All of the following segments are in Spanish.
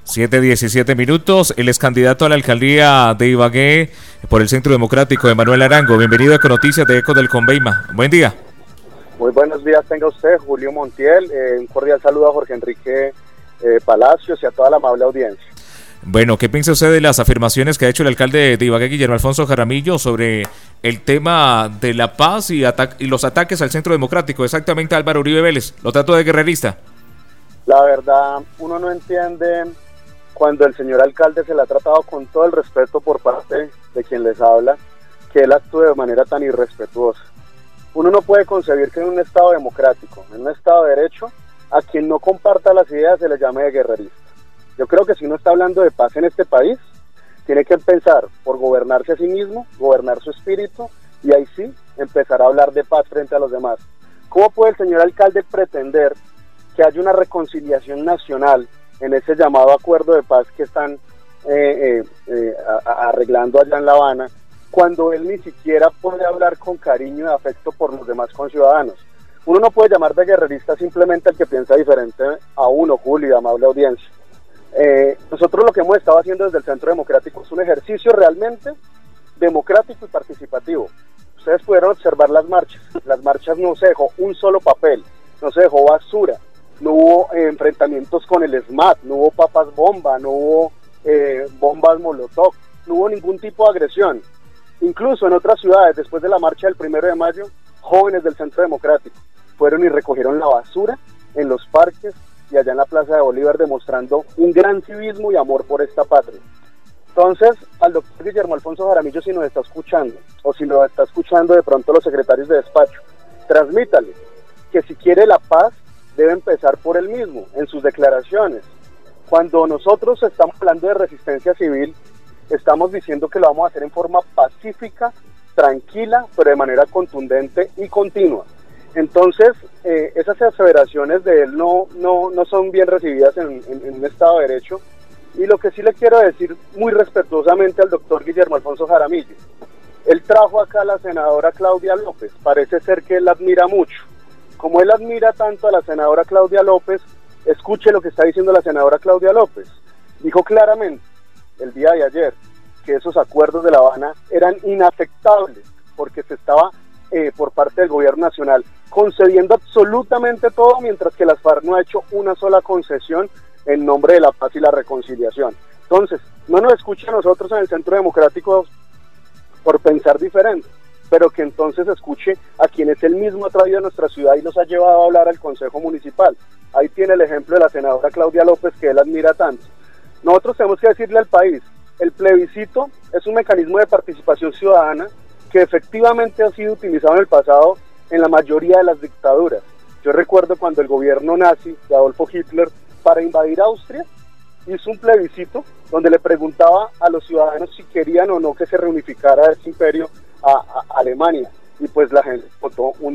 7:17. El ex candidato a la alcaldía de Ibagué por el Centro Democrático, Emanuel Arango. Bienvenido a Econoticias de Ecos del Conveima. Buen día. Muy buenos días tenga usted, Julio Montiel. Un cordial saludo a Jorge Enrique Palacios y a toda la amable audiencia. Bueno, ¿qué piensa usted de las afirmaciones que ha hecho el alcalde de Ibagué, Guillermo Alfonso Jaramillo, sobre el tema de la paz y los ataques al Centro Democrático, exactamente a Álvaro Uribe Vélez? ¿Lo trató de guerrerista? La verdad, uno no entiende cuando el señor alcalde se le ha tratado con todo el respeto por parte de quien les habla, que él actúe de manera tan irrespetuosa. Uno no puede concebir que en un Estado democrático, en un Estado de Derecho, a quien no comparta las ideas se le llame de guerrerista. Yo creo que si uno está hablando de paz en este país, tiene que empezar por gobernarse a sí mismo, gobernar su espíritu, y ahí sí empezar a hablar de paz frente a los demás. ¿Cómo puede el señor alcalde pretender que haya una reconciliación nacional en ese llamado acuerdo de paz que están arreglando allá en La Habana, cuando él ni siquiera puede hablar con cariño y afecto por los demás conciudadanos? Uno no puede llamar de guerrerista simplemente al que piensa diferente a uno, Julio, amable audiencia. Nosotros lo que hemos estado haciendo desde el Centro Democrático es un ejercicio realmente democrático y participativo. Ustedes pudieron observar las marchas no se dejó un solo papel, no se dejó basura, no hubo enfrentamientos con el SMAT, no hubo papas bomba, no hubo bombas molotov, no hubo ningún tipo de agresión. Incluso en otras ciudades, después de la marcha del 1 de mayo, jóvenes del Centro Democrático fueron y recogieron la basura en los parques y allá en la Plaza de Bolívar, demostrando un gran civismo y amor por esta patria. Entonces, al doctor Guillermo Alfonso Jaramillo, si nos está escuchando, o si nos está escuchando de pronto los secretarios de despacho, transmítale que si quiere la paz, debe empezar por él mismo, en sus declaraciones. Cuando nosotros estamos hablando de resistencia civil, estamos diciendo que lo vamos a hacer en forma pacífica, tranquila, pero de manera contundente y continua. Entonces, esas aseveraciones de él no son bien recibidas en un Estado de Derecho. Y lo que sí le quiero decir muy respetuosamente al doctor Guillermo Alfonso Jaramillo, él trajo acá a la senadora Claudia López, parece ser que él la admira mucho. Como él admira tanto a la senadora Claudia López, escuche lo que está diciendo la senadora Claudia López. Dijo claramente el día de ayer que esos acuerdos de La Habana eran inaceptables porque se estaba por parte del gobierno nacional concediendo absolutamente todo, mientras que las FARC no ha hecho una sola concesión en nombre de la paz y la reconciliación. Entonces, no nos escuche a nosotros en el Centro Democrático por pensar diferente, pero que entonces escuche a quienes él mismo ha traído a nuestra ciudad y los ha llevado a hablar al Consejo Municipal. Ahí tiene el ejemplo de la senadora Claudia López, que él admira tanto. Nosotros tenemos que decirle al país, el plebiscito es un mecanismo de participación ciudadana que efectivamente ha sido utilizado en el pasado en la mayoría de las dictaduras. Yo recuerdo cuando el gobierno nazi de Adolfo Hitler, para invadir Austria, hizo un plebiscito donde le preguntaba a los ciudadanos si querían o no que se reunificara ese imperio a Alemania, y pues la gente votó un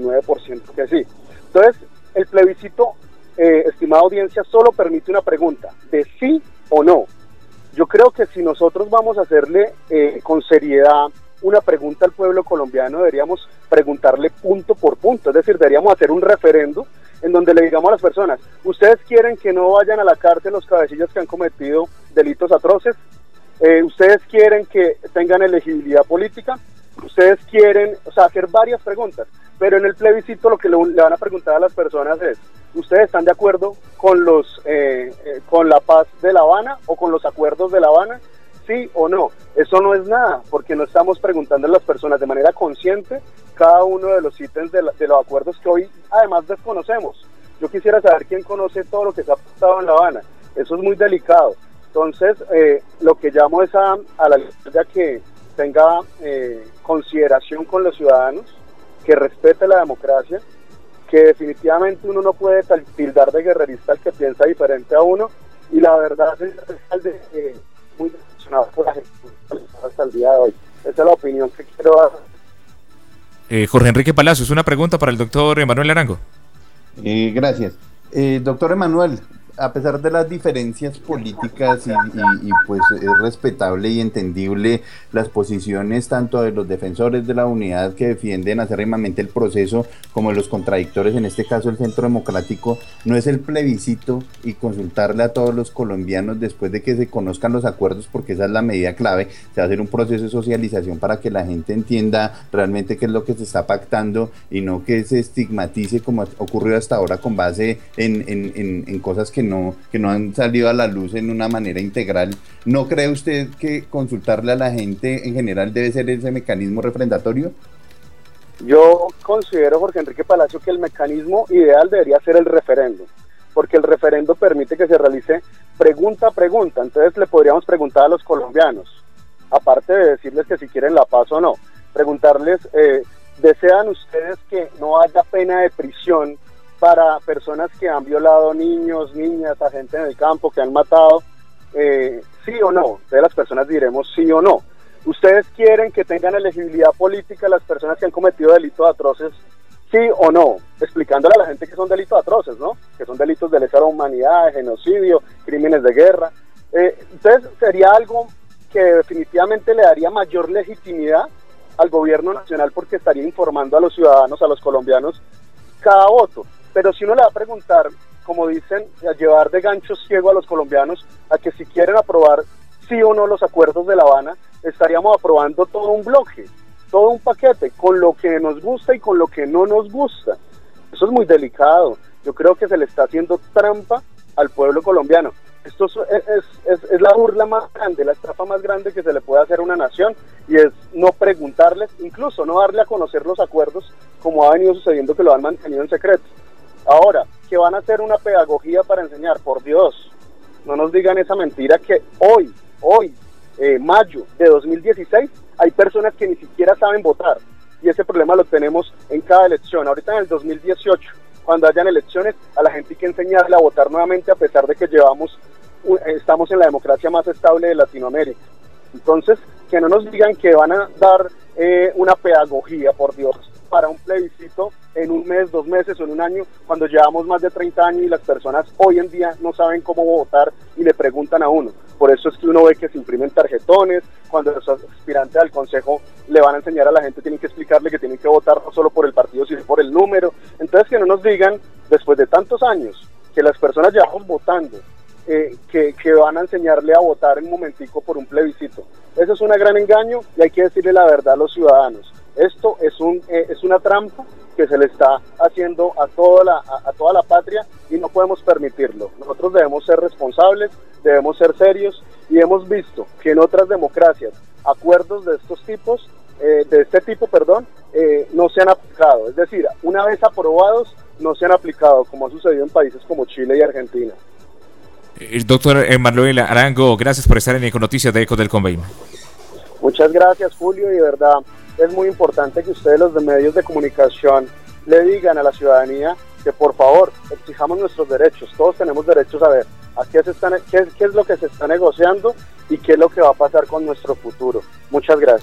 99% que sí. Entonces, el plebiscito, estimada audiencia, solo permite una pregunta, de sí o no. Yo creo que si nosotros vamos a hacerle con seriedad una pregunta al pueblo colombiano, deberíamos preguntarle punto por punto, es decir, deberíamos hacer un referendo en donde le digamos a las personas, ¿ustedes quieren que no vayan a la cárcel los cabecillas que han cometido delitos atroces? ¿Ustedes quieren que tengan elegibilidad política? ¿Ustedes quieren, hacer varias preguntas? Pero en el plebiscito lo que le van a preguntar a las personas es, ¿ustedes están de acuerdo con con la paz de La Habana o con los acuerdos de La Habana? ¿Sí o no? Eso no es nada, porque no estamos preguntando a las personas de manera consciente cada uno de los ítems de los acuerdos que hoy además desconocemos. Yo quisiera saber quién conoce todo lo que se ha pasado en La Habana. Eso es muy delicado. Entonces, lo que llamo es a la alcaldía que tenga consideración con los ciudadanos, que respete la democracia, que definitivamente uno no puede tildar de guerrerista al que piensa diferente a uno, y la verdad es muy decepcionado por la gente hasta el día de hoy. Esa es la opinión que quiero dar. Jorge Enrique Palacios, una pregunta para el doctor Emanuel Arango. Gracias. Doctor Emanuel, a pesar de las diferencias políticas pues es respetable y entendible las posiciones tanto de los defensores de la unidad que defienden acérrimamente el proceso como de los contradictores, en este caso el Centro Democrático, no es el plebiscito y consultarle a todos los colombianos después de que se conozcan los acuerdos, porque esa es la medida clave. Se va a hacer un proceso de socialización para que la gente entienda realmente qué es lo que se está pactando y no que se estigmatice como ocurrió hasta ahora con base en cosas que no han salido a la luz en una manera integral. ¿No cree usted que consultarle a la gente en general debe ser ese mecanismo refrendatorio? Yo considero, Jorge Enrique Palacio, que el mecanismo ideal debería ser el referendo, porque el referendo permite que se realice pregunta a pregunta. Entonces le podríamos preguntar a los colombianos, aparte de decirles que si quieren la paz o no, preguntarles, ¿desean ustedes que no haya pena de prisión para personas que han violado niños, niñas, a gente en el campo, que han matado? ¿Sí o no? Entonces las personas diremos sí o no. ¿Ustedes quieren que tengan elegibilidad política las personas que han cometido delitos atroces? ¿Sí o no? Explicándole a la gente que son delitos atroces, ¿no? Que son delitos de lesa humanidad, de genocidio, crímenes de guerra. Entonces sería algo que definitivamente le daría mayor legitimidad al gobierno nacional, porque estaría informando a los ciudadanos, a los colombianos, cada voto. Pero si uno le va a preguntar, como dicen, a llevar de gancho ciego a los colombianos a que si quieren aprobar sí o no los acuerdos de La Habana, estaríamos aprobando todo un bloque, todo un paquete, con lo que nos gusta y con lo que no nos gusta. Eso es muy delicado. Yo creo que se le está haciendo trampa al pueblo colombiano. Esto es la burla más grande, la estafa más grande que se le puede hacer a una nación, y es no preguntarles, incluso no darle a conocer los acuerdos, como ha venido sucediendo, que lo han mantenido en secreto. Ahora, que van a hacer una pedagogía para enseñar, por Dios, no nos digan esa mentira que hoy, mayo de 2016, hay personas que ni siquiera saben votar, y ese problema lo tenemos en cada elección. Ahorita en el 2018, cuando hayan elecciones, a la gente hay que enseñarle a votar nuevamente, a pesar de que estamos en la democracia más estable de Latinoamérica. Entonces, que no nos digan que van a dar una pedagogía, por Dios, para un plebiscito en un mes, 2 meses o en un año, cuando llevamos más de 30 años y las personas hoy en día no saben cómo votar y le preguntan a uno. Por eso es que uno ve que se imprimen tarjetones, cuando los aspirantes al consejo le van a enseñar a la gente, tienen que explicarle que tienen que votar no solo por el partido, sino por el número. Entonces, que no nos digan, después de tantos años, que las personas llevamos votando, que van a enseñarle a votar en un momentico por un plebiscito. Eso es un gran engaño, y hay que decirle la verdad a los ciudadanos. Esto es una trampa que se le está haciendo a toda la patria, y no podemos permitirlo. Nosotros debemos ser responsables, debemos ser serios, y hemos visto que en otras democracias acuerdos de este tipo, no se han aplicado. Es decir, una vez aprobados, no se han aplicado, como ha sucedido en países como Chile y Argentina. Doctor Manuel Arango, gracias por estar en Econoticias de Ecos del Conveima. Muchas gracias, Julio, y de verdad es muy importante que ustedes, los de medios de comunicación, le digan a la ciudadanía que por favor exijamos nuestros derechos. Todos tenemos derechos a ver qué es lo que se está negociando y qué es lo que va a pasar con nuestro futuro. Muchas gracias.